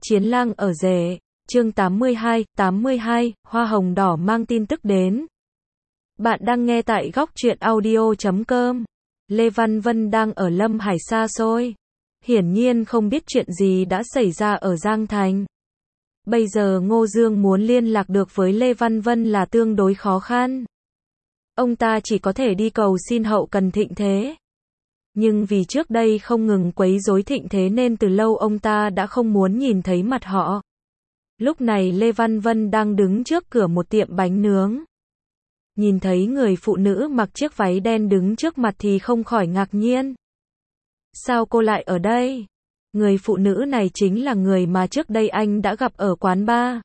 Chiến lang ở rể, chương 82, hoa hồng đỏ mang tin tức đến. Bạn đang nghe tại góc truyện audio.com. Lê Văn Vân đang ở Lâm Hải xa xôi. Hiển nhiên không biết chuyện gì đã xảy ra ở Giang Thành. Bây giờ Ngô Dương muốn liên lạc được với Lê Văn Vân là tương đối khó khăn. Ông ta chỉ có thể đi cầu xin hậu cần Thịnh Thế. Nhưng vì trước đây không ngừng quấy rối Thịnh Thế nên từ lâu ông ta đã không muốn nhìn thấy mặt họ. Lúc này Lê Văn Vân đang đứng trước cửa một tiệm bánh nướng. Nhìn thấy người phụ nữ mặc chiếc váy đen đứng trước mặt thì không khỏi ngạc nhiên. Sao cô lại ở đây? Người phụ nữ này chính là người mà trước đây anh đã gặp ở quán bar.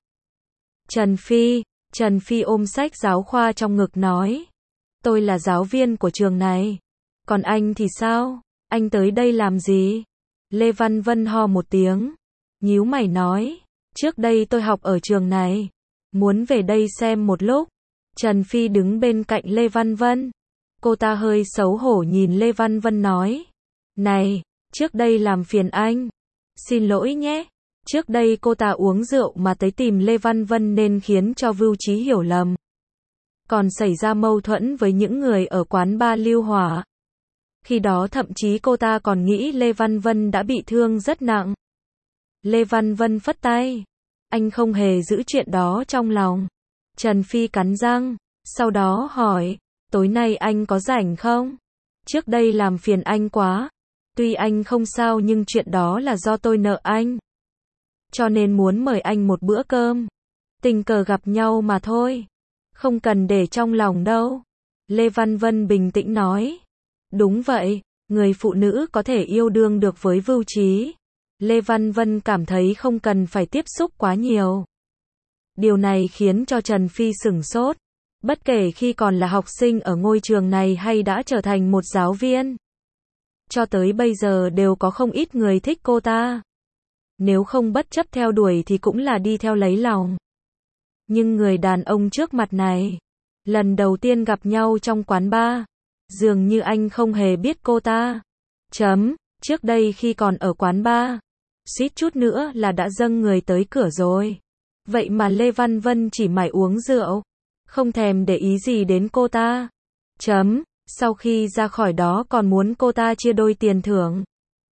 Trần Phi ôm sách giáo khoa trong ngực nói. Tôi là giáo viên của trường này. Còn anh thì sao? Anh tới đây làm gì? Lê Văn Vân ho một tiếng. Nhíu mày nói. Trước đây tôi học ở trường này. Muốn về đây xem một lúc. Trần Phi đứng bên cạnh Lê Văn Vân. Cô ta hơi xấu hổ nhìn Lê Văn Vân nói. Này, trước đây làm phiền anh. Xin lỗi nhé. Trước đây cô ta uống rượu mà tới tìm Lê Văn Vân nên khiến cho Vưu Chí hiểu lầm. Còn xảy ra mâu thuẫn với những người ở quán bar Lưu Hỏa. Khi đó thậm chí cô ta còn nghĩ Lê Văn Vân đã bị thương rất nặng. Lê Văn Vân phất tay. Anh không hề giữ chuyện đó trong lòng. Trần Phi cắn răng, sau đó hỏi, tối nay anh có rảnh không? Trước đây làm phiền anh quá. Tuy anh không sao nhưng chuyện đó là do tôi nợ anh. Cho nên muốn mời anh một bữa cơm. Tình cờ gặp nhau mà thôi. Không cần để trong lòng đâu. Lê Văn Vân bình tĩnh nói. Đúng vậy, người phụ nữ có thể yêu đương được với Vưu Chí. Lê Văn Vân cảm thấy không cần phải tiếp xúc quá nhiều. Điều này khiến cho Trần Phi sửng sốt. Bất kể khi còn là học sinh ở ngôi trường này hay đã trở thành một giáo viên. Cho tới bây giờ đều có không ít người thích cô ta. Nếu không bất chấp theo đuổi thì cũng là đi theo lấy lòng. Nhưng người đàn ông trước mặt này, lần đầu tiên gặp nhau trong quán bar, dường như anh không hề biết cô ta. Trước đây khi còn ở quán bar, suýt chút nữa là đã dâng người tới cửa rồi. Vậy mà Lê Văn Vân chỉ mải uống rượu, không thèm để ý gì đến cô ta. Sau khi ra khỏi đó còn muốn cô ta chia đôi tiền thưởng.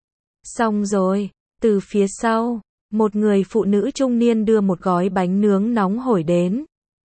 Xong rồi, từ phía sau, một người phụ nữ trung niên đưa một gói bánh nướng nóng hổi đến.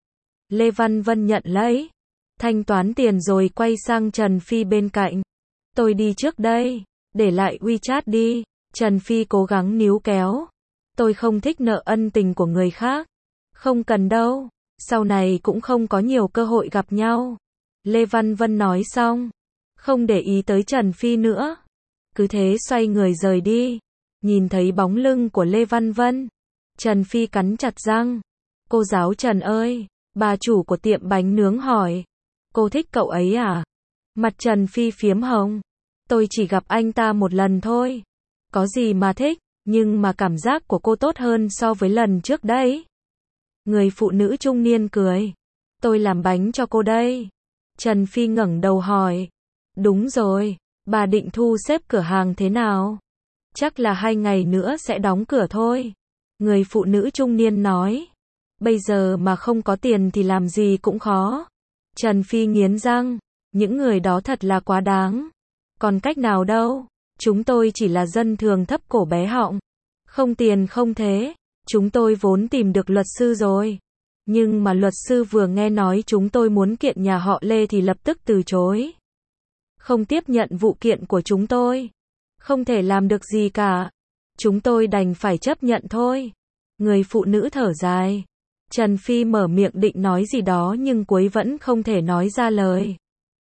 Lê Văn Vân nhận lấy, thanh toán tiền rồi quay sang Trần Phi bên cạnh. Tôi đi trước đây, để lại WeChat đi. Trần Phi cố gắng níu kéo. Tôi không thích nợ ân tình của người khác. Không cần đâu, sau này cũng không có nhiều cơ hội gặp nhau. Lê Văn Vân nói xong, không để ý tới Trần Phi nữa. Cứ thế xoay người rời đi. Nhìn thấy bóng lưng của Lê Văn Vân, Trần Phi cắn chặt răng. Cô giáo Trần ơi, bà chủ của tiệm bánh nướng hỏi. Cô thích cậu ấy à? Mặt Trần Phi phiếm hồng. Tôi chỉ gặp anh ta một lần thôi. Có gì mà thích, nhưng mà cảm giác của cô tốt hơn so với lần trước đấy. Người phụ nữ trung niên cười. Tôi làm bánh cho cô đây. Trần Phi ngẩng đầu hỏi. Đúng rồi, bà định thu xếp cửa hàng thế nào? Chắc là 2 ngày nữa sẽ đóng cửa thôi. Người phụ nữ trung niên nói. Bây giờ mà không có tiền thì làm gì cũng khó. Trần Phi nghiến răng. Những người đó thật là quá đáng. Còn cách nào đâu. Chúng tôi chỉ là dân thường thấp cổ bé họng. Không tiền không thế. Chúng tôi vốn tìm được luật sư rồi. Nhưng mà luật sư vừa nghe nói chúng tôi muốn kiện nhà họ Lê thì lập tức từ chối. Không tiếp nhận vụ kiện của chúng tôi. Không thể làm được gì cả. Chúng tôi đành phải chấp nhận thôi. Người phụ nữ thở dài. Trần Phi mở miệng định nói gì đó nhưng cuối vẫn không thể nói ra lời.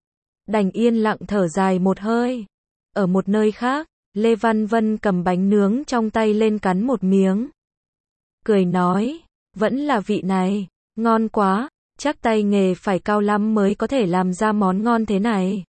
Đành yên lặng thở dài một hơi. Ở một nơi khác, Lê Văn Vân cầm bánh nướng trong tay lên cắn một miếng. Cười nói, vẫn là vị này, ngon quá, chắc tay nghề phải cao lắm mới có thể làm ra món ngon thế này.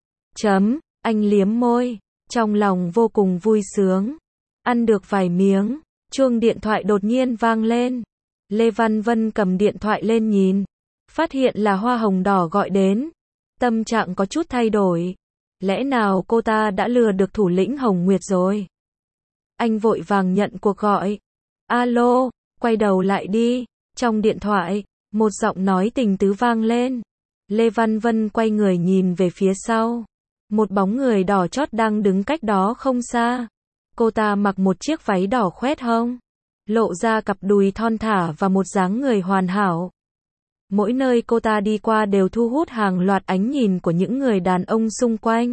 Anh liếm môi, trong lòng vô cùng vui sướng. Ăn được vài miếng, chuông điện thoại đột nhiên vang lên. Lê Văn Vân cầm điện thoại lên nhìn, phát hiện là hoa hồng đỏ gọi đến. Tâm trạng có chút thay đổi. Lẽ nào cô ta đã lừa được thủ lĩnh Hồng Nguyệt rồi? Anh vội vàng nhận cuộc gọi. Alo, quay đầu lại đi. Trong điện thoại, một giọng nói tình tứ vang lên. Lê Văn Vân quay người nhìn về phía sau. Một bóng người đỏ chót đang đứng cách đó không xa. Cô ta mặc một chiếc váy đỏ khoét hông, lộ ra cặp đùi thon thả và một dáng người hoàn hảo. Mỗi nơi cô ta đi qua đều thu hút hàng loạt ánh nhìn của những người đàn ông xung quanh.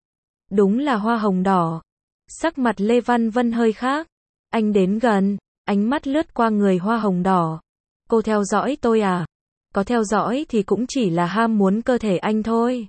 Đúng là hoa hồng đỏ. Sắc mặt Lê Văn Vân hơi khác. Anh đến gần, ánh mắt lướt qua người hoa hồng đỏ. Cô theo dõi tôi à? Có theo dõi thì cũng chỉ là ham muốn cơ thể anh thôi.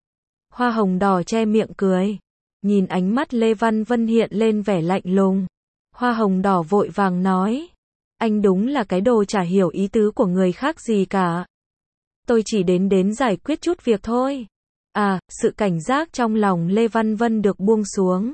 Hoa hồng đỏ che miệng cười. Nhìn ánh mắt Lê Văn Vân hiện lên vẻ lạnh lùng. Hoa hồng đỏ vội vàng nói. Anh đúng là cái đồ chả hiểu ý tứ của người khác gì cả. Tôi chỉ đến giải quyết chút việc thôi. À, sự cảnh giác trong lòng Lê Văn Vân được buông xuống.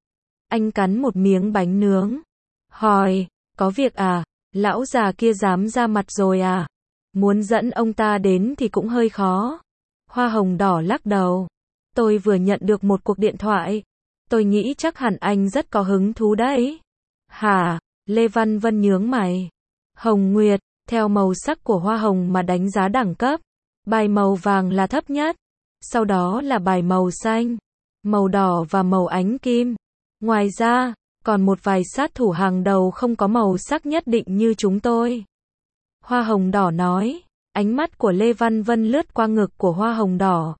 Anh cắn một miếng bánh nướng. Hỏi, có việc à? Lão già kia dám ra mặt rồi à? Muốn dẫn ông ta đến thì cũng hơi khó. Hoa hồng đỏ lắc đầu. Tôi vừa nhận được một cuộc điện thoại. Tôi nghĩ chắc hẳn anh rất có hứng thú đấy. Hả? Lê Văn Vân nhướng mày. Hồng Nguyệt, theo màu sắc của hoa hồng mà đánh giá đẳng cấp. Bài màu vàng là thấp nhất. Sau đó là bài màu xanh, màu đỏ và màu ánh kim. Ngoài ra, còn một vài sát thủ hàng đầu không có màu sắc nhất định như chúng tôi. Hoa hồng đỏ nói. Ánh mắt của Lê Văn Vân lướt qua ngực của hoa hồng đỏ.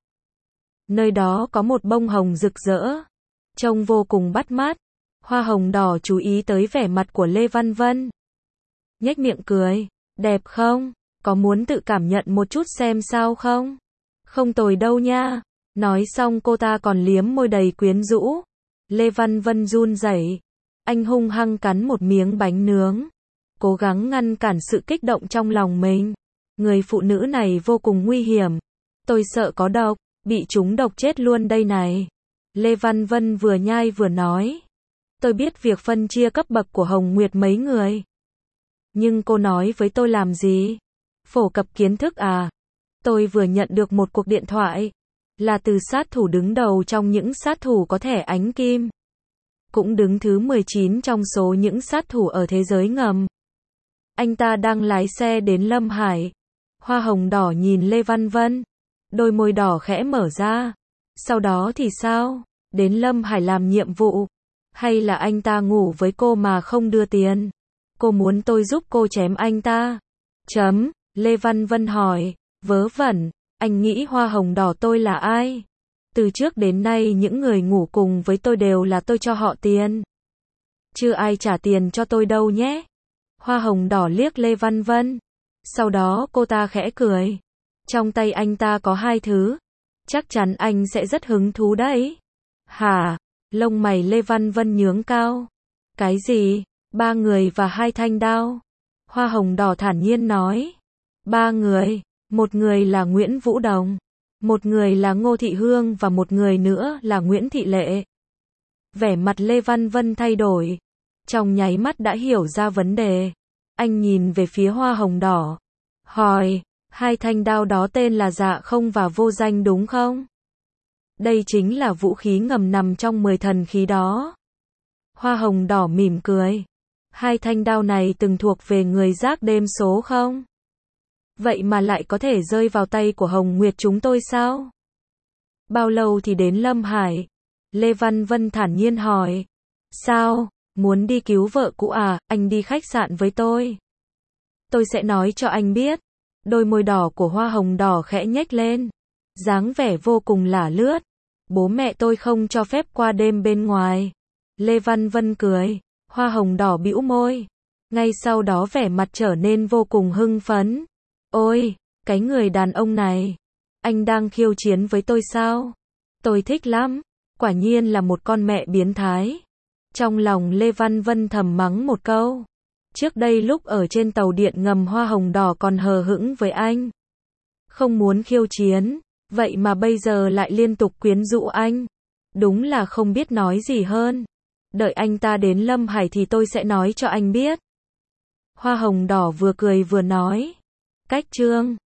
Nơi đó có một bông hồng rực rỡ. Trông vô cùng bắt mắt. Hoa hồng đỏ chú ý tới vẻ mặt của Lê Văn Vân. Nhếch miệng cười. Đẹp không? Có muốn tự cảm nhận một chút xem sao không? Không tồi đâu nha. Nói xong cô ta còn liếm môi đầy quyến rũ. Lê Văn Vân run rẩy. Anh hung hăng cắn một miếng bánh nướng. Cố gắng ngăn cản sự kích động trong lòng mình. Người phụ nữ này vô cùng nguy hiểm. Tôi sợ có độc, bị trúng độc chết luôn đây này. Lê Văn Vân vừa nhai vừa nói. Tôi biết việc phân chia cấp bậc của Hồng Nguyệt mấy người. Nhưng cô nói với tôi làm gì? Phổ cập kiến thức à? Tôi vừa nhận được một cuộc điện thoại. Là từ sát thủ đứng đầu trong những sát thủ có thẻ ánh kim. Cũng đứng thứ 19 trong số những sát thủ ở thế giới ngầm. Anh ta đang lái xe đến Lâm Hải. Hoa hồng đỏ nhìn Lê Văn Vân. Đôi môi đỏ khẽ mở ra. Sau đó thì sao? Đến Lâm Hải làm nhiệm vụ. Hay là anh ta ngủ với cô mà không đưa tiền? Cô muốn tôi giúp cô chém anh ta? Lê Văn Vân hỏi. Vớ vẩn, anh nghĩ hoa hồng đỏ tôi là ai? Từ trước đến nay những người ngủ cùng với tôi đều là tôi cho họ tiền. Chưa ai trả tiền cho tôi đâu nhé. Hoa hồng đỏ liếc Lê Văn Vân. Sau đó cô ta khẽ cười. Trong tay anh ta có hai thứ. Chắc chắn anh sẽ rất hứng thú đấy. Hả? Lông mày Lê Văn Vân nhướng cao. Cái gì? 3 người và 2 thanh đao. Hoa hồng đỏ thản nhiên nói. 3 người. Một người là Nguyễn Vũ Đồng. Một người là Ngô Thị Hương và một người nữa là Nguyễn Thị Lệ. Vẻ mặt Lê Văn Vân thay đổi. Trong nháy mắt đã hiểu ra vấn đề. Anh nhìn về phía hoa hồng đỏ. Hỏi, 2 thanh đao đó tên là Dạ Không và Vô Danh đúng không? Đây chính là vũ khí ngầm nằm trong 10 thần khí đó. Hoa hồng đỏ mỉm cười. 2 thanh đao này từng thuộc về người gác đêm số không? Vậy mà lại có thể rơi vào tay của Hồng Nguyệt chúng tôi sao? Bao lâu thì đến Lâm Hải? Lê Văn Vân thản nhiên hỏi. Sao? Muốn đi cứu vợ cũ à? Anh đi khách sạn với tôi. Tôi sẽ nói cho anh biết. Đôi môi đỏ của hoa hồng đỏ khẽ nhếch lên. Dáng vẻ vô cùng lả lướt. Bố mẹ tôi không cho phép qua đêm bên ngoài. Lê Văn Vân cười. Hoa hồng đỏ bĩu môi. Ngay sau đó vẻ mặt trở nên vô cùng hưng phấn. Ôi, cái người đàn ông này. Anh đang khiêu chiến với tôi sao? Tôi thích lắm. Quả nhiên là một con mẹ biến thái. Trong lòng Lê Văn Vân thầm mắng một câu. Trước đây lúc ở trên tàu điện ngầm hoa hồng đỏ còn hờ hững với anh. Không muốn khiêu chiến. Vậy mà bây giờ lại liên tục quyến rũ anh. Đúng là không biết nói gì hơn. Đợi anh ta đến Lâm Hải thì tôi sẽ nói cho anh biết. Hoa hồng đỏ vừa cười vừa nói. Cách chương